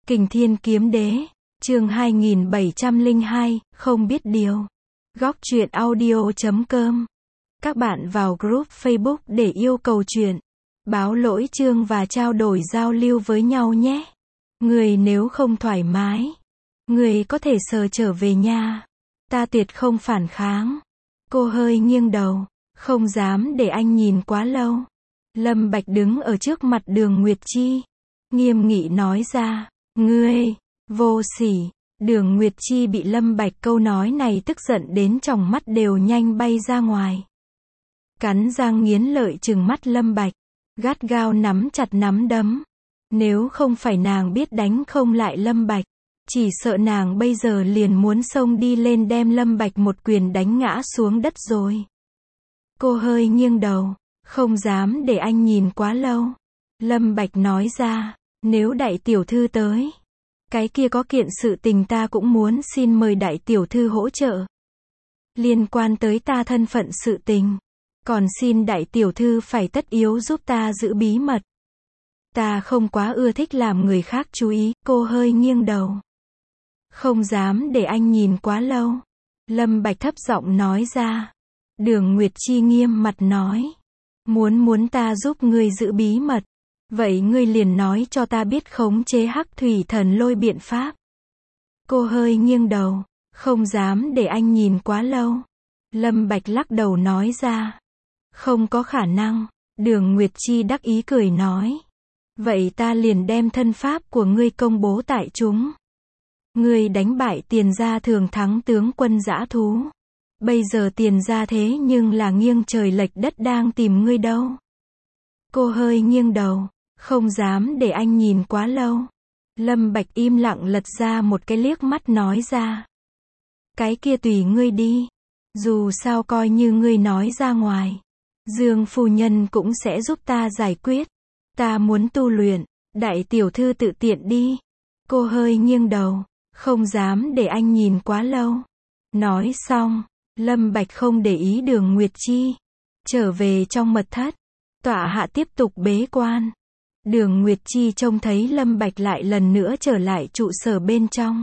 Kình Thiên Kiếm Đế, chương 2702, không biết điều. Góc truyện audio.com. Các bạn vào group Facebook để yêu cầu truyện, báo lỗi chương và trao đổi giao lưu với nhau nhé. Người nếu không thoải mái, người có thể sờ trở về nhà. Ta tuyệt không phản kháng. Cô hơi nghiêng đầu, không dám để anh nhìn quá lâu. Lâm Bạch đứng ở trước mặt Đường Nguyệt Chi, nghiêm nghị nói ra, ngươi, vô sỉ. Đường Nguyệt Chi bị Lâm Bạch câu nói này tức giận đến tròng mắt đều nhanh bay ra ngoài. Cắn răng nghiến lợi trừng mắt Lâm Bạch, gắt gao nắm chặt nắm đấm. Nếu không phải nàng biết đánh không lại Lâm Bạch, chỉ sợ nàng bây giờ liền muốn xông đi lên đem Lâm Bạch một quyền đánh ngã xuống đất rồi. Cô hơi nghiêng đầu, không dám để anh nhìn quá lâu. Lâm Bạch nói ra, nếu đại tiểu thư tới, cái kia có kiện sự tình ta cũng muốn xin mời đại tiểu thư hỗ trợ. Liên quan tới ta thân phận sự tình, còn xin đại tiểu thư phải tất yếu giúp ta giữ bí mật. Ta không quá ưa thích làm người khác chú ý. Cô hơi nghiêng đầu, không dám để anh nhìn quá lâu. Lâm Bạch thấp giọng nói ra. Đường Nguyệt Chi nghiêm mặt nói, muốn ta giúp ngươi giữ bí mật, vậy ngươi liền nói cho ta biết khống chế Hắc Thủy Thần Lôi biện pháp. Cô hơi nghiêng đầu, không dám để anh nhìn quá lâu. Lâm Bạch lắc đầu nói ra, không có khả năng. Đường Nguyệt Chi đắc ý cười nói, vậy ta liền đem thân pháp của ngươi công bố tại chúng. Ngươi đánh bại Tiền gia thường thắng tướng quân dã thú. Bây giờ Tiền gia thế nhưng là nghiêng trời lệch đất đang tìm ngươi đâu. Cô hơi nghiêng đầu, không dám để anh nhìn quá lâu. Lâm Bạch im lặng lật ra một cái liếc mắt nói ra, cái kia tùy ngươi đi. Dù sao coi như ngươi nói ra ngoài, Dương phu nhân cũng sẽ giúp ta giải quyết. Ta muốn tu luyện, đại tiểu thư tự tiện đi. Cô hơi nghiêng đầu, không dám để anh nhìn quá lâu. Nói xong, Lâm Bạch không để ý Đường Nguyệt Chi, trở về trong mật thất. Tọa hạ tiếp tục bế quan. Đường Nguyệt Chi trông thấy Lâm Bạch lại lần nữa trở lại trụ sở bên trong,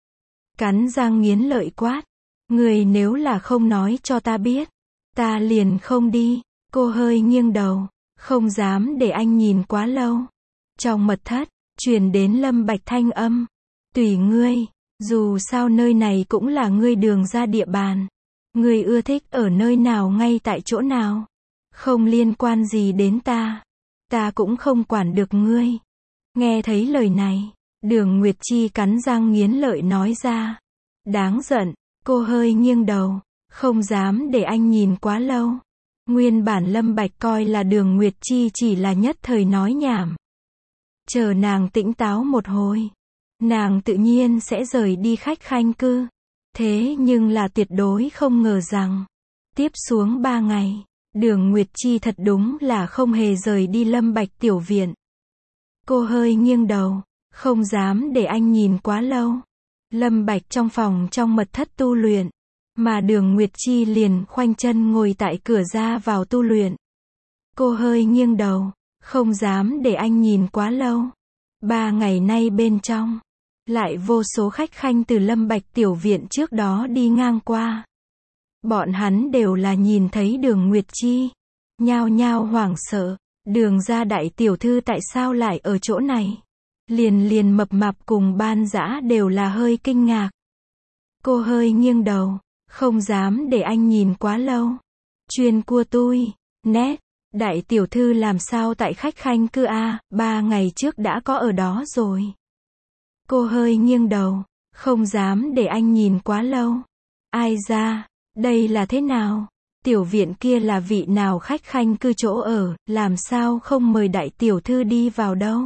cắn răng nghiến lợi quát, người nếu là không nói cho ta biết, ta liền không đi. Cô hơi nghiêng đầu, không dám để anh nhìn quá lâu. Trong mật thất, truyền đến Lâm Bạch thanh âm, tùy ngươi, dù sao nơi này cũng là ngươi Đường gia địa bàn. Ngươi ưa thích ở nơi nào ngay tại chỗ nào, không liên quan gì đến ta. Ta cũng không quản được ngươi. Nghe thấy lời này, Đường Nguyệt Chi cắn răng nghiến lợi nói ra, đáng giận. Cô hơi nghiêng đầu, không dám để anh nhìn quá lâu. Nguyên bản Lâm Bạch coi là Đường Nguyệt Chi chỉ là nhất thời nói nhảm. Chờ nàng tỉnh táo một hồi, nàng tự nhiên sẽ rời đi khách khanh cư. Thế nhưng là tuyệt đối không ngờ rằng, tiếp xuống 3 ngày, Đường Nguyệt Chi thật đúng là không hề rời đi Lâm Bạch tiểu viện. Cô hơi nghiêng đầu, không dám để anh nhìn quá lâu. Lâm Bạch trong phòng trong mật thất tu luyện, mà Đường Nguyệt Chi liền khoanh chân ngồi tại cửa ra vào tu luyện. Cô hơi nghiêng đầu, không dám để anh nhìn quá lâu. 3 ngày nay bên trong, lại vô số khách khanh từ Lâm Bạch tiểu viện trước đó đi ngang qua. Bọn hắn đều là nhìn thấy Đường Nguyệt Chi, nhao nhao hoảng sợ, Đường gia đại tiểu thư tại sao lại ở chỗ này? Liền mập mạp cùng Ban Dã đều là hơi kinh ngạc. Cô hơi nghiêng đầu, không dám để anh nhìn quá lâu. Chuyên cua tui, nét, đại tiểu thư làm sao tại khách khanh cư a, 3 ngày trước đã có ở đó rồi. Cô hơi nghiêng đầu, không dám để anh nhìn quá lâu. Ai ra, đây là thế nào? Tiểu viện kia là vị nào khách khanh cư chỗ ở, làm sao không mời đại tiểu thư đi vào đâu?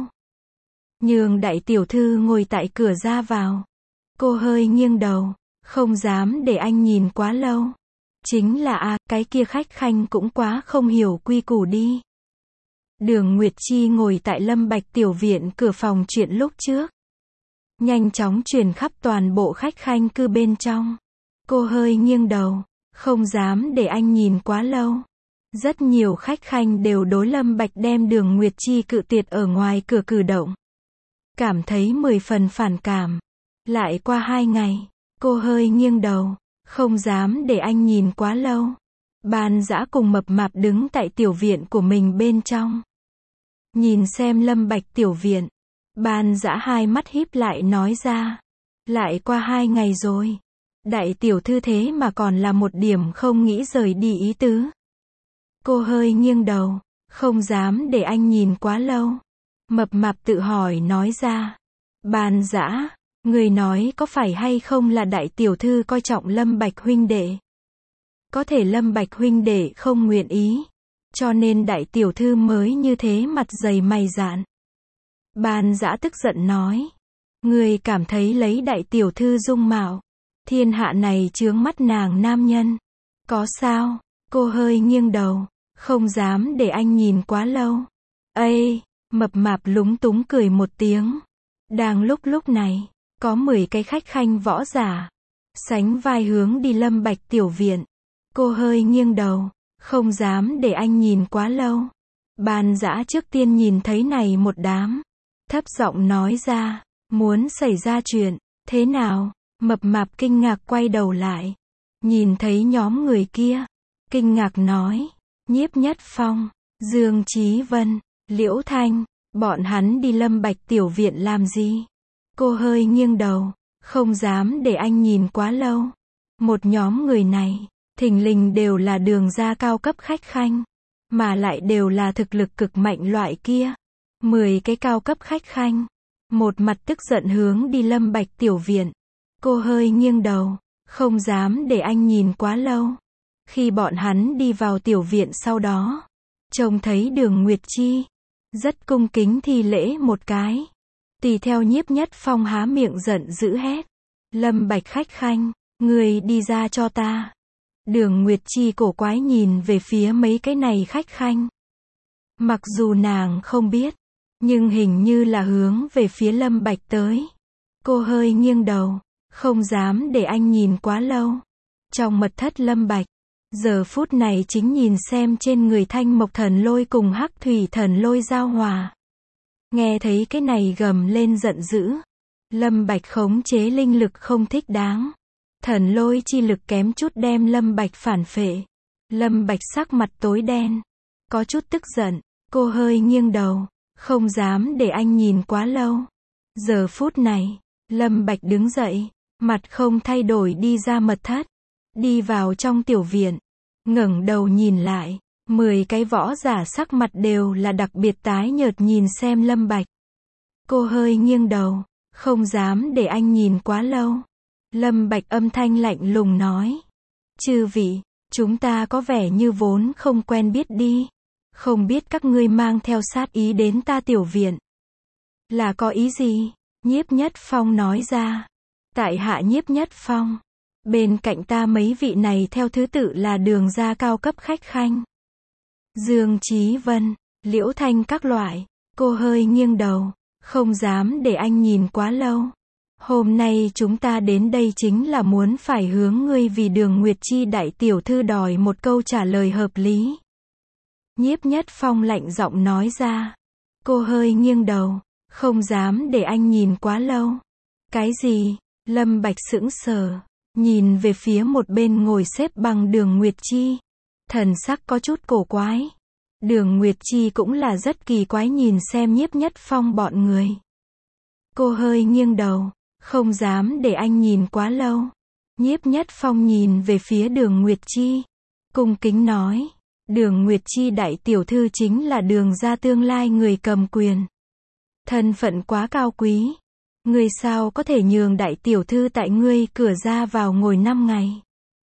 Nhường đại tiểu thư ngồi tại cửa ra vào. Cô hơi nghiêng đầu, không dám để anh nhìn quá lâu. Chính là cái kia khách khanh cũng quá không hiểu quy củ đi. Đường Nguyệt Chi ngồi tại Lâm Bạch tiểu viện cửa phòng chuyện lúc trước, nhanh chóng truyền khắp toàn bộ khách khanh cư bên trong. Cô hơi nghiêng đầu, không dám để anh nhìn quá lâu. Rất nhiều khách khanh đều đối Lâm Bạch đem Đường Nguyệt Chi cự tuyệt ở ngoài cửa cử động, cảm thấy 10 phần phản cảm. Lại qua 2 ngày, cô hơi nghiêng đầu, không dám để anh nhìn quá lâu. Ban Dã cùng Mập Mạp đứng tại tiểu viện của mình bên trong. Nhìn xem Lâm Bạch tiểu viện. Ban Dã hai mắt híp lại nói ra. Lại qua 2 ngày rồi. Đại tiểu thư thế mà còn là một điểm không nghĩ rời đi ý tứ. Cô hơi nghiêng đầu, không dám để anh nhìn quá lâu. Mập Mạp tự hỏi nói ra. Ban Dã, người nói có phải hay không là đại tiểu thư coi trọng Lâm Bạch huynh đệ? Có thể Lâm Bạch huynh đệ không nguyện ý, cho nên đại tiểu thư mới như thế mặt dày mày dạn. Ban Dã tức giận nói. Người cảm thấy lấy đại tiểu thư dung mạo, thiên hạ này chướng mắt nàng nam nhân. Có sao? Cô hơi nghiêng đầu, không dám để anh nhìn quá lâu. Ây, Mập Mạp lúng túng cười một tiếng. Đang lúc này, có 10 cái khách khanh võ giả, sánh vai hướng đi Lâm Bạch tiểu viện. Cô hơi nghiêng đầu, không dám để anh nhìn quá lâu. Ban Dã trước tiên nhìn thấy này một đám, thấp giọng nói ra, muốn xảy ra chuyện, thế nào? Mập Mạp kinh ngạc quay đầu lại, nhìn thấy nhóm người kia, kinh ngạc nói, Nhiếp Nhất Phong, Dương Chí Vân, Liễu Thanh, bọn hắn đi Lâm Bạch tiểu viện làm gì? Cô hơi nghiêng đầu, không dám để anh nhìn quá lâu. Một nhóm người này, thình lình đều là đường ra cao cấp khách khanh, mà lại đều là thực lực cực mạnh loại kia. 10 cái cao cấp khách khanh, một mặt tức giận hướng đi Lâm Bạch tiểu viện. Cô hơi nghiêng đầu, không dám để anh nhìn quá lâu. Khi bọn hắn đi vào tiểu viện sau đó, trông thấy Đường Nguyệt Chi, rất cung kính thi lễ một cái. Tùy theo Nhiếp Nhất Phong há miệng giận dữ hét. Lâm Bạch khách khanh, người đi ra cho ta. Đường Nguyệt Chi cổ quái nhìn về phía mấy cái này khách khanh. Mặc dù nàng không biết, nhưng hình như là hướng về phía Lâm Bạch tới. Cô hơi nghiêng đầu, không dám để anh nhìn quá lâu. Trong mật thất Lâm Bạch, giờ phút này chính nhìn xem trên người Thanh Mộc Thần Lôi cùng Hắc Thủy Thần Lôi giao hòa. Nghe thấy cái này gầm lên giận dữ. Lâm Bạch khống chế linh lực không thích đáng. Thần lôi chi lực kém chút đem Lâm Bạch phản phệ. Lâm Bạch sắc mặt tối đen, có chút tức giận. Cô hơi nghiêng đầu, không dám để anh nhìn quá lâu. Giờ phút này, Lâm Bạch đứng dậy, mặt không thay đổi đi ra mật thất, đi vào trong tiểu viện, ngẩng đầu nhìn lại, 10 cái võ giả sắc mặt đều là đặc biệt tái nhợt nhìn xem Lâm Bạch. Cô hơi nghiêng đầu, không dám để anh nhìn quá lâu. Lâm Bạch âm thanh lạnh lùng nói. Chư vị, chúng ta có vẻ như vốn không quen biết đi. Không biết các ngươi mang theo sát ý đến ta tiểu viện. Là có ý gì? Nhiếp Nhất Phong nói ra. Tại hạ Nhiếp Nhất Phong. Bên cạnh ta mấy vị này theo thứ tự là đường ra cao cấp khách khanh. Dương Chí Vân, Liễu Thanh các loại. Cô hơi nghiêng đầu, không dám để anh nhìn quá lâu. Hôm nay chúng ta đến đây chính là muốn phải hướng ngươi vì Đường Nguyệt Chi đại tiểu thư đòi một câu trả lời hợp lý. Nhiếp Nhất Phong lạnh giọng nói ra. Cô hơi nghiêng đầu, không dám để anh nhìn quá lâu. Cái gì? Lâm Bạch sững sờ, nhìn về phía một bên ngồi xếp bằng Đường Nguyệt Chi. Thần sắc có chút cổ quái. Đường Nguyệt Chi cũng là rất kỳ quái nhìn xem Nhiếp Nhất Phong bọn người. Cô hơi nghiêng đầu, không dám để anh nhìn quá lâu. Nhiếp Nhất Phong nhìn về phía Đường Nguyệt Chi, cung kính nói. Đường Nguyệt Chi đại tiểu thư chính là Đường gia tương lai người cầm quyền. Thân phận quá cao quý. Ngươi sao có thể nhường đại tiểu thư tại ngươi cửa ra vào ngồi 5 ngày.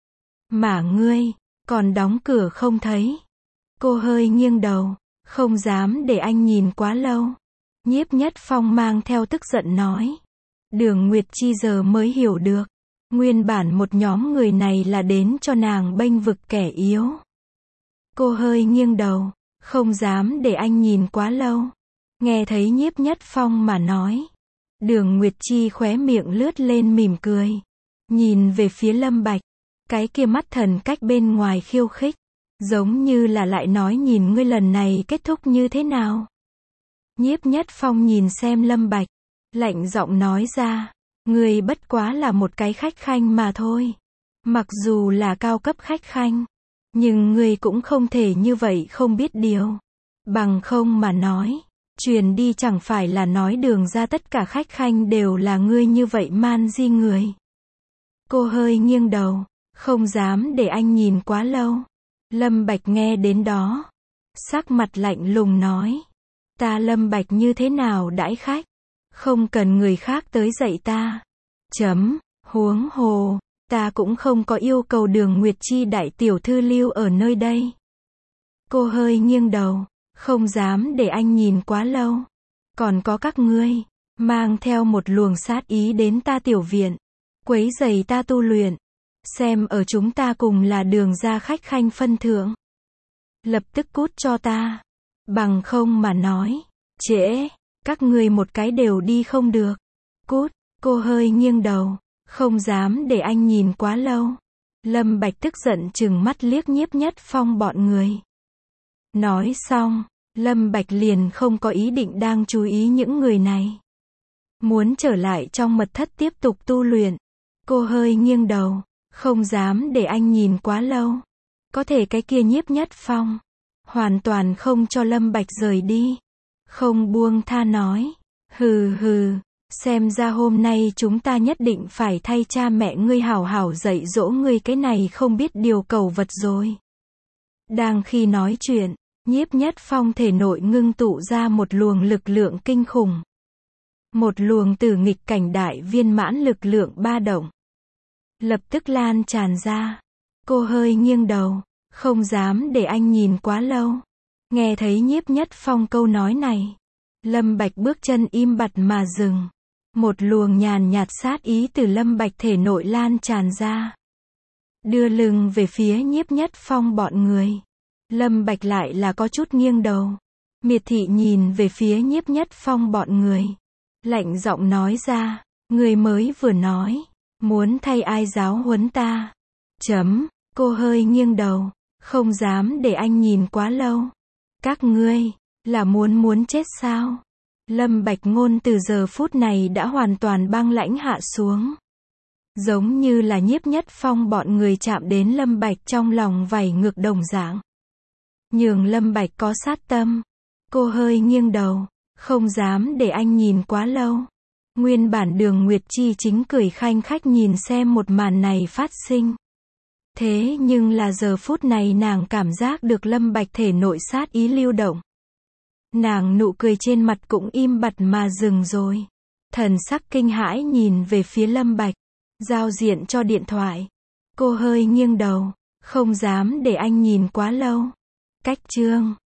Mà ngươi, còn đóng cửa không thấy. Cô hơi nghiêng đầu, không dám để anh nhìn quá lâu. Nhiếp Nhất Phong mang theo tức giận nói. Đường Nguyệt Chi giờ mới hiểu được. Nguyên bản một nhóm người này là đến cho nàng bênh vực kẻ yếu. Cô hơi nghiêng đầu, không dám để anh nhìn quá lâu. Nghe thấy Nhiếp Nhất Phong mà nói. Đường Nguyệt Chi khóe miệng lướt lên mỉm cười. Nhìn về phía Lâm Bạch. Cái kia mắt thần cách bên ngoài khiêu khích. Giống như là lại nói nhìn ngươi lần này kết thúc như thế nào. Nhiếp Nhất Phong nhìn xem Lâm Bạch. lạnh giọng nói ra. Ngươi bất quá là một cái khách khanh mà thôi. Mặc dù là cao cấp khách khanh, nhưng ngươi cũng không thể như vậy không biết điều. Bằng không mà nói, truyền đi chẳng phải là nói đường ra tất cả khách khanh đều là ngươi như vậy man di người. Cô hơi nghiêng đầu, không dám để anh nhìn quá lâu. Lâm Bạch nghe đến đó, sắc mặt lạnh lùng nói. Ta Lâm Bạch như thế nào đãi khách? Không cần người khác tới dạy ta. Huống hồ, ta cũng không có yêu cầu Đường Nguyệt Chi đại tiểu thư lưu ở nơi đây. Cô hơi nghiêng đầu, không dám để anh nhìn quá lâu. Còn có các ngươi, mang theo một luồng sát ý đến ta tiểu viện, quấy rầy ta tu luyện. Xem ở chúng ta cùng là Đường gia khách khanh phân thượng. Lập tức cút cho ta. Bằng không mà nói, trễ, các ngươi một cái đều đi không được. Cút, cô hơi nghiêng đầu, không dám để anh nhìn quá lâu. Lâm Bạch tức giận trừng mắt liếc Nhiếp Nhất Phong bọn người. Nói xong, Lâm Bạch liền không có ý định đang chú ý những người này. Muốn trở lại trong mật thất tiếp tục tu luyện. Cô hơi nghiêng đầu, không dám để anh nhìn quá lâu. Có thể cái kia Nhiếp Nhất Phong hoàn toàn không cho Lâm Bạch rời đi. Không buông tha nói. Hừ, xem ra hôm nay chúng ta nhất định phải thay cha mẹ ngươi hảo hảo dạy dỗ ngươi cái này không biết điều cẩu vật rồi. Đang khi nói chuyện, Nhiếp Nhất Phong thể nội ngưng tụ ra một luồng lực lượng kinh khủng. Một luồng từ nghịch cảnh đại viên mãn lực lượng ba động. Lập tức lan tràn ra. Cô hơi nghiêng đầu, không dám để anh nhìn quá lâu. Nghe thấy Nhiếp Nhất Phong câu nói này, Lâm Bạch bước chân im bặt mà dừng. Một luồng nhàn nhạt sát ý từ Lâm Bạch thể nội lan tràn ra. Đưa lưng về phía Nhiếp Nhất Phong bọn người. Lâm Bạch lại là có chút nghiêng đầu. Miệt thị nhìn về phía Nhiếp Nhất Phong bọn người. Lạnh giọng nói ra, người mới vừa nói, muốn thay ai giáo huấn ta. Cô hơi nghiêng đầu, không dám để anh nhìn quá lâu. Các ngươi, là muốn chết sao? Lâm Bạch ngôn từ giờ phút này đã hoàn toàn băng lãnh hạ xuống. Giống như là Nhiếp Nhất Phong bọn người chạm đến Lâm Bạch trong lòng vảy ngược đồng dạng. Nhường Lâm Bạch có sát tâm. Cô hơi nghiêng đầu, không dám để anh nhìn quá lâu. Nguyên bản Đường Nguyệt Chi chính cười khanh khách nhìn xem một màn này phát sinh. Thế nhưng là giờ phút này nàng cảm giác được Lâm Bạch thể nội sát ý lưu động. Nàng nụ cười trên mặt cũng im bặt mà dừng rồi. Thần sắc kinh hãi nhìn về phía Lâm Bạch, giao diện cho điện thoại. Cô hơi nghiêng đầu, không dám để anh nhìn quá lâu. Cách chương